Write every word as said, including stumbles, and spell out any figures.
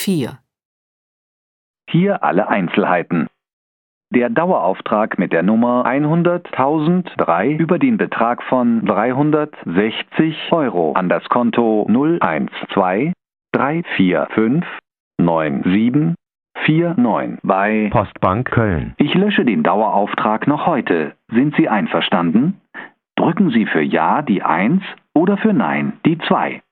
vier. Hier alle Einzelheiten. Der Dauerauftrag mit der Nummer hunderttausend drei über den Betrag von dreihundertsechzig Euro an das Konto null eins zwei drei vier fünf neun sieben vier neun bei Postbank Köln. Ich lösche den Dauerauftrag noch heute. Sind Sie einverstanden? Drücken Sie für Ja die eins oder für Nein die zwei.